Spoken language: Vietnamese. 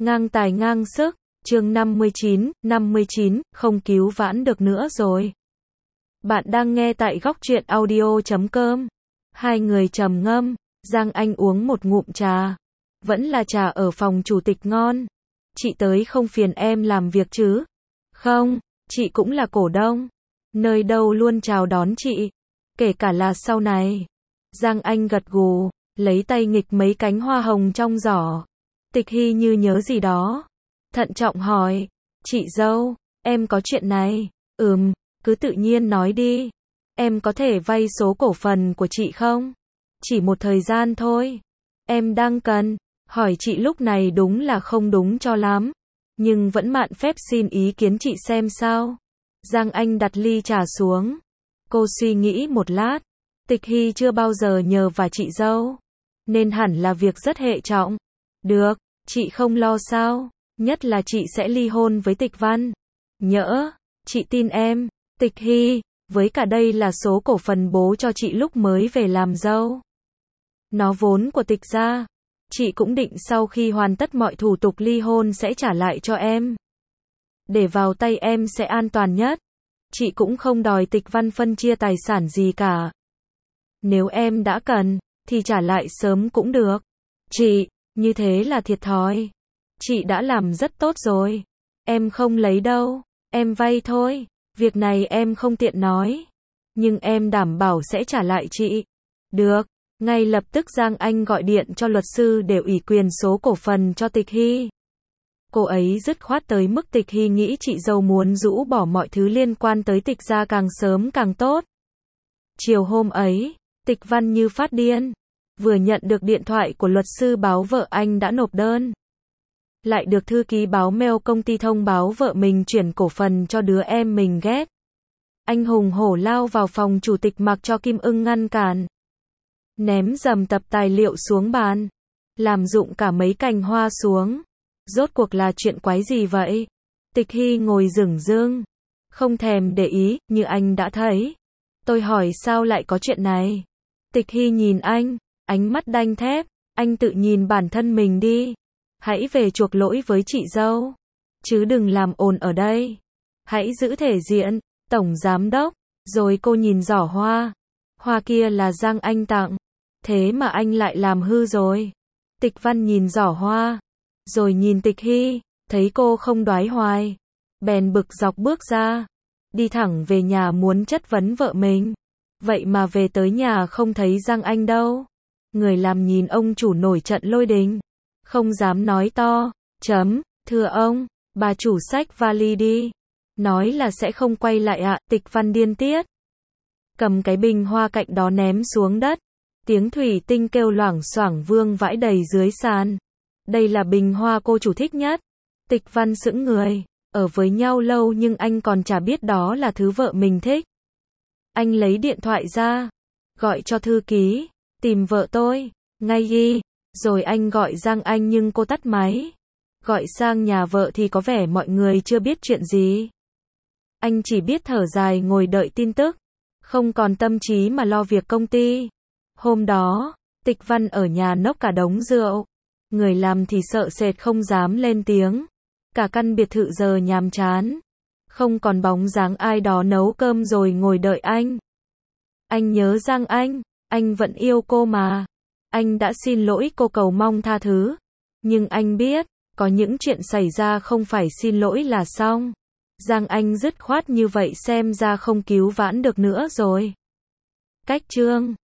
Ngang tài ngang sức, chương 59, không cứu vãn được nữa rồi. Bạn đang nghe tại góc truyện audio.com. Hai người trầm ngâm, Giang Anh uống một ngụm trà. Vẫn là trà ở phòng chủ tịch ngon. Chị tới không phiền em làm việc chứ? Không, chị cũng là cổ đông. Nơi đâu luôn chào đón chị. Kể cả là sau này. Giang Anh gật gù, lấy tay nghịch mấy cánh hoa hồng trong giỏ. Tịch Hy như nhớ gì đó. Thận trọng hỏi, chị dâu, em có chuyện này. Cứ tự nhiên nói đi. Em có thể vay số cổ phần của chị không? Chỉ một thời gian thôi. Em đang cần. Hỏi chị lúc này đúng là không đúng cho lắm. Nhưng vẫn mạn phép xin ý kiến chị xem sao. Giang Anh đặt ly trà xuống. Cô suy nghĩ một lát. Tịch Hy chưa bao giờ nhờ vả chị dâu. Nên hẳn là việc rất hệ trọng. Được, chị không lo sao. Nhất là chị sẽ ly hôn với Tịch Văn. Nhỡ, chị tin em. Tịch Hy, với cả đây là số cổ phần bố cho chị lúc mới về làm dâu. Nó vốn của Tịch gia. Chị cũng định sau khi hoàn tất mọi thủ tục ly hôn sẽ trả lại cho em. Để vào tay em sẽ an toàn nhất. Chị cũng không đòi Tịch Văn phân chia tài sản gì cả. Nếu em đã cần, thì trả lại sớm cũng được. Chị, như thế là thiệt thòi. Chị đã làm rất tốt rồi. Em không lấy đâu, em vay thôi. Việc này em không tiện nói. Nhưng em đảm bảo sẽ trả lại chị. Được, ngay lập tức Giang Anh gọi điện cho luật sư để ủy quyền số cổ phần cho Tịch Hy. Cô ấy dứt khoát tới mức Tịch Hy nghĩ chị dâu muốn rũ bỏ mọi thứ liên quan tới Tịch gia càng sớm càng tốt. Chiều hôm ấy, Tịch Văn như phát điên. Vừa nhận được điện thoại của luật sư báo vợ anh đã nộp đơn. Lại được thư ký báo mail công ty thông báo vợ mình chuyển cổ phần cho đứa em mình ghét. Anh hùng hổ lao vào phòng chủ tịch mặc cho Kim Ưng ngăn cản. Ném dầm tập tài liệu xuống bàn. Làm rụng cả mấy cành hoa xuống. Rốt cuộc là chuyện quái gì vậy? Tịch Hy ngồi dửng dưng. Không thèm để ý, như anh đã thấy. Tôi hỏi sao lại có chuyện này? Tịch Hy nhìn anh, ánh mắt đanh thép. Anh tự nhìn bản thân mình đi. Hãy về chuộc lỗi với chị dâu. Chứ đừng làm ồn ở đây. Hãy giữ thể diện, tổng giám đốc. Rồi cô nhìn giỏ hoa. Hoa kia là Giang Anh tặng. Thế mà anh lại làm hư rồi. Tịch Văn nhìn giỏ hoa. Rồi nhìn Tịch Hy. Thấy cô không đoái hoài. Bèn bực dọc bước ra. Đi thẳng về nhà muốn chất vấn vợ mình. Vậy mà về tới nhà không thấy Giang Anh đâu. Người làm nhìn ông chủ nổi trận lôi đình. Không dám nói to. Thưa ông, bà chủ xách vali đi. Nói là sẽ không quay lại ạ. Tịch Văn điên tiết. Cầm cái bình hoa cạnh đó ném xuống đất. Tiếng thủy tinh kêu loảng xoảng vương vãi đầy dưới sàn. Đây là bình hoa cô chủ thích nhất. Tịch Văn sững người. Ở với nhau lâu nhưng anh còn chả biết đó là thứ vợ mình thích. Anh lấy điện thoại ra. Gọi cho thư ký. Tìm vợ tôi. Ngay đi. Rồi anh gọi Giang Anh nhưng cô tắt máy. Gọi sang nhà vợ thì có vẻ mọi người chưa biết chuyện gì. Anh chỉ biết thở dài ngồi đợi tin tức. Không còn tâm trí mà lo việc công ty. Hôm đó, Tịch Văn ở nhà nốc cả đống rượu. Người làm thì sợ sệt không dám lên tiếng. Cả căn biệt thự giờ nhàm chán. Không còn bóng dáng ai đó nấu cơm rồi ngồi đợi anh. Anh nhớ Giang anh vẫn yêu cô mà. Anh đã xin lỗi cô cầu mong tha thứ. Nhưng anh biết, có những chuyện xảy ra không phải xin lỗi là xong. Giang Anh dứt khoát như vậy xem ra không cứu vãn được nữa rồi. Cách chương